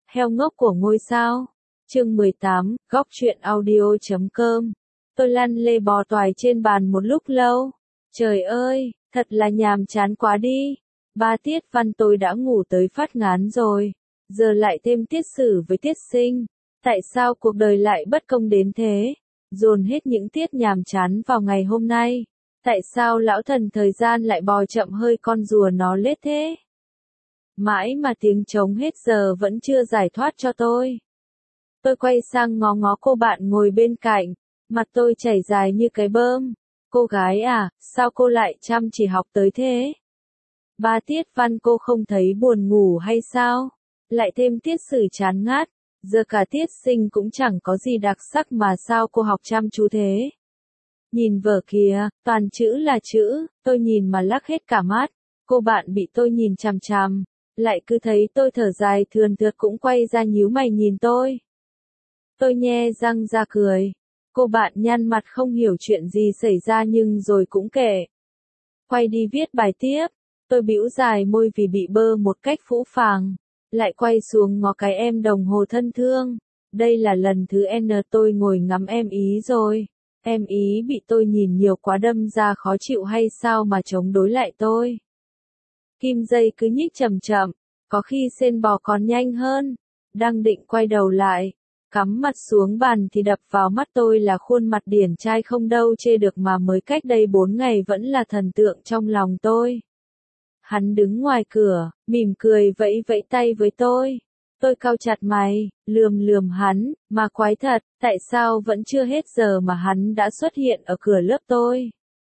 Heo ngốc của ngôi sao. Chương 18, góc truyện audio.com. Tôi lăn lê bò toài trên bàn một lúc lâu. Trời ơi, thật là nhàm chán quá đi. 3 tiết văn tôi đã ngủ tới phát ngán rồi. Giờ lại thêm tiết sử với tiết sinh. Tại sao cuộc đời lại bất công đến thế? Dồn hết những tiết nhàm chán vào ngày hôm nay. Tại sao lão thần thời gian lại bò chậm hơi con rùa nó lết thế? Mãi mà tiếng trống hết giờ vẫn chưa giải thoát cho tôi. Tôi quay sang ngó ngó cô bạn ngồi bên cạnh, mặt tôi chảy dài như cái bơm. Cô gái à, sao cô lại chăm chỉ học tới thế? 3 tiết văn cô không thấy buồn ngủ hay sao? Lại thêm tiết sử chán ngắt, giờ cả tiết sinh cũng chẳng có gì đặc sắc mà sao cô học chăm chú thế? Nhìn vở kìa, toàn chữ là chữ, tôi nhìn mà lắc hết cả mắt. Cô bạn bị tôi nhìn chằm chằm, lại cứ thấy tôi thở dài thườn thượt cũng quay ra nhíu mày nhìn tôi. Tôi nhe răng ra cười. Cô bạn nhăn mặt không hiểu chuyện gì xảy ra nhưng rồi cũng kệ. Quay đi viết bài tiếp. Tôi bĩu dài môi vì bị bơ một cách phũ phàng. Lại quay xuống ngó cái em đồng hồ thân thương. Đây là lần thứ N tôi ngồi ngắm em ý rồi. Em ý bị tôi nhìn nhiều quá đâm ra khó chịu hay sao mà chống đối lại tôi. Kim dây cứ nhích chậm chậm, có khi sên bò còn nhanh hơn. Đang định quay đầu lại, cắm mặt xuống bàn thì đập vào mắt tôi là khuôn mặt điển trai không đâu chê được mà mới cách đây 4 ngày vẫn là thần tượng trong lòng tôi. Hắn đứng ngoài cửa, mỉm cười vẫy vẫy tay với tôi. Tôi cau chặt mày, lườm lườm hắn, mà quái thật, tại sao vẫn chưa hết giờ mà hắn đã xuất hiện ở cửa lớp tôi.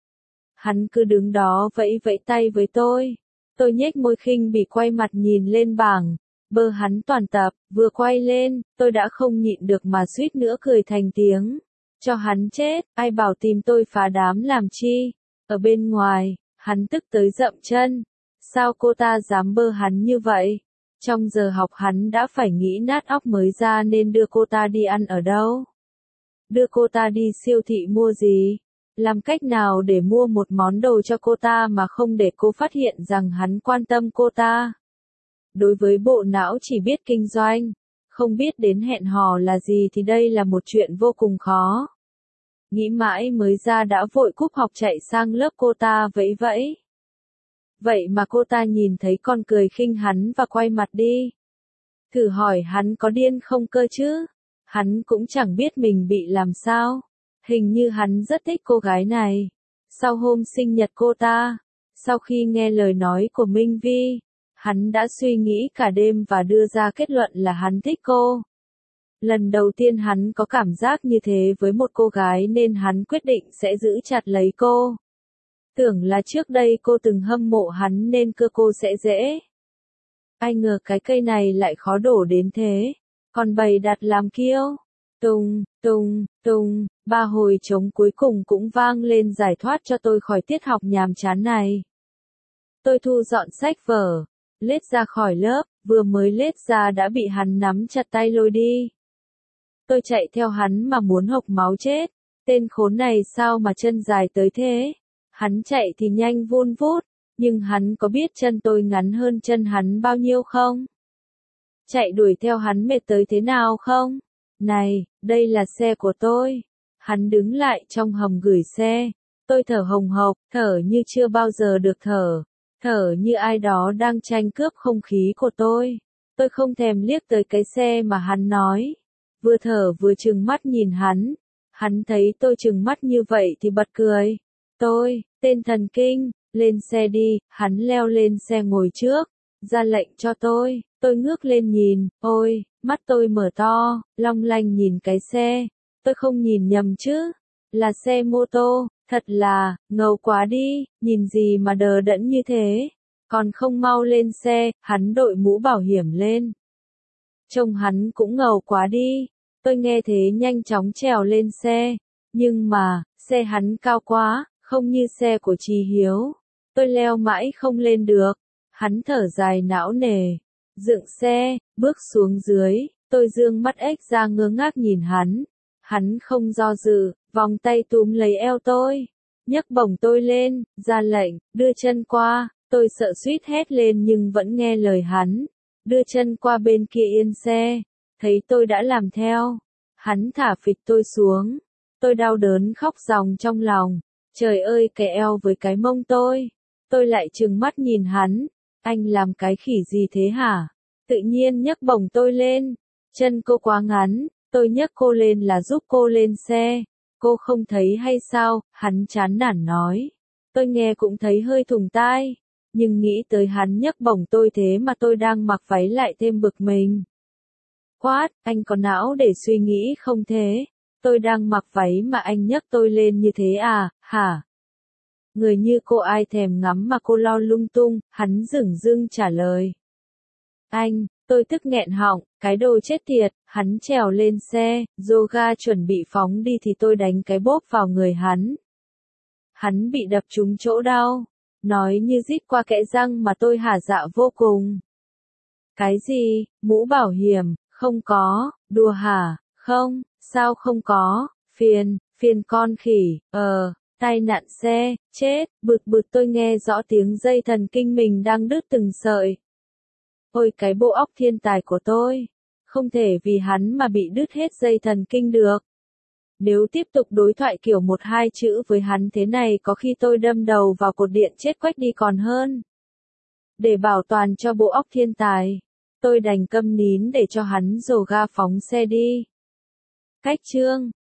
Hắn cứ đứng đó vẫy vẫy tay với tôi. Tôi nhếch môi khinh bỉ quay mặt nhìn lên bảng. Bơ hắn toàn tập, vừa quay lên, tôi đã không nhịn được mà suýt nữa cười thành tiếng. Cho hắn chết, ai bảo tìm tôi phá đám làm chi. Ở bên ngoài, hắn tức tới dậm chân. Sao cô ta dám bơ hắn như vậy? Trong giờ học hắn đã phải nghĩ nát óc mới ra nên đưa cô ta đi ăn ở đâu? Đưa cô ta đi siêu thị mua gì? Làm cách nào để mua một món đồ cho cô ta mà không để cô phát hiện rằng hắn quan tâm cô ta? Đối với bộ não chỉ biết kinh doanh, không biết đến hẹn hò là gì thì đây là một chuyện vô cùng khó. Nghĩ mãi mới ra đã vội cúp học chạy sang lớp cô ta vẫy vẫy. Vậy mà cô ta nhìn thấy con cười khinh hắn và quay mặt đi. Thử hỏi hắn có điên không cơ chứ? Hắn cũng chẳng biết mình bị làm sao. Hình như hắn rất thích cô gái này. Sau hôm sinh nhật cô ta, sau khi nghe lời nói của Minh Vi, hắn đã suy nghĩ cả đêm và đưa ra kết luận là hắn thích cô. Lần đầu tiên hắn có cảm giác như thế với một cô gái nên hắn quyết định sẽ giữ chặt lấy cô. Tưởng là trước đây cô từng hâm mộ hắn nên cơ cô sẽ dễ. Ai ngờ cái cây này lại khó đổ đến thế, còn bày đặt làm kiêu. Tung, tung, tung, 3 hồi trống cuối cùng cũng vang lên giải thoát cho tôi khỏi tiết học nhàm chán này. Tôi thu dọn sách vở, lết ra khỏi lớp, vừa mới lết ra đã bị hắn nắm chặt tay lôi đi. Tôi chạy theo hắn mà muốn hộc máu chết, tên khốn này sao mà chân dài tới thế? Hắn chạy thì nhanh vun vút, nhưng hắn có biết chân tôi ngắn hơn chân hắn bao nhiêu không? Chạy đuổi theo hắn mệt tới thế nào không? Này, đây là xe của tôi. Hắn đứng lại trong hầm gửi xe. Tôi thở hồng hộc, thở như chưa bao giờ được thở. Thở như ai đó đang tranh cướp không khí của tôi. Tôi không thèm liếc tới cái xe mà hắn nói. Vừa thở vừa trừng mắt nhìn hắn. Hắn thấy tôi trừng mắt như vậy thì bật cười. Tôi, tên thần kinh, lên xe đi. Hắn leo lên xe ngồi trước, ra lệnh cho tôi. Tôi ngước lên nhìn, ôi, mắt tôi mở to, long lanh nhìn cái xe. Tôi không nhìn nhầm chứ, là xe mô tô, thật là, ngầu quá đi, nhìn gì mà đờ đẫn như thế. Còn không mau lên xe, hắn đội mũ bảo hiểm lên. Trông hắn cũng ngầu quá đi. Tôi nghe thế nhanh chóng trèo lên xe. Nhưng mà, xe hắn cao quá, không như xe của Chí Hiếu. Tôi leo mãi không lên được. Hắn thở dài não nề. Dựng xe, bước xuống dưới, tôi dương mắt ếch ra ngơ ngác nhìn hắn. Hắn không do dự, vòng tay túm lấy eo tôi, nhấc bổng tôi lên, ra lệnh, đưa chân qua, tôi sợ suýt hét lên nhưng vẫn nghe lời hắn. đưa chân qua bên kia yên xe, thấy tôi đã làm theo. Hắn thả phịch tôi xuống, tôi đau đớn khóc ròng trong lòng, trời ơi cái eo với cái mông tôi lại trừng mắt nhìn hắn, anh làm cái khỉ gì thế hả? Tự nhiên nhấc bổng tôi lên, chân cô quá ngắn, tôi nhấc cô lên là giúp cô lên xe, cô không thấy hay sao, hắn chán nản nói. Tôi nghe cũng thấy hơi thủng tai, nhưng nghĩ tới hắn nhấc bổng tôi thế mà tôi đang mặc váy lại thêm bực mình. Quát, anh có não để suy nghĩ không thế? Tôi đang mặc váy mà anh nhấc tôi lên như thế à, hả? Người như cô ai thèm ngắm mà cô lo lung tung, hắn dửng dưng trả lời. Anh, tôi tức nghẹn họng, cái đồ chết tiệt, hắn trèo lên xe, yoga chuẩn bị phóng đi thì tôi đánh cái bốp vào người hắn. Hắn bị đập trúng chỗ đau, nói như rít qua kẽ răng mà tôi hả dạ vô cùng. Cái gì, mũ bảo hiểm, không có, đùa hả, không, sao không có, phiền con khỉ, tai nạn xe, chết, bực tôi nghe rõ tiếng dây thần kinh mình đang đứt từng sợi. Ôi cái bộ óc thiên tài của tôi, không thể vì hắn mà bị đứt hết dây thần kinh được. Nếu tiếp tục đối thoại kiểu 1-2 chữ với hắn thế này có khi tôi đâm đầu vào cột điện chết quách đi còn hơn. Để bảo toàn cho bộ óc thiên tài, tôi đành câm nín để cho hắn dồ ga phóng xe đi. Cách chương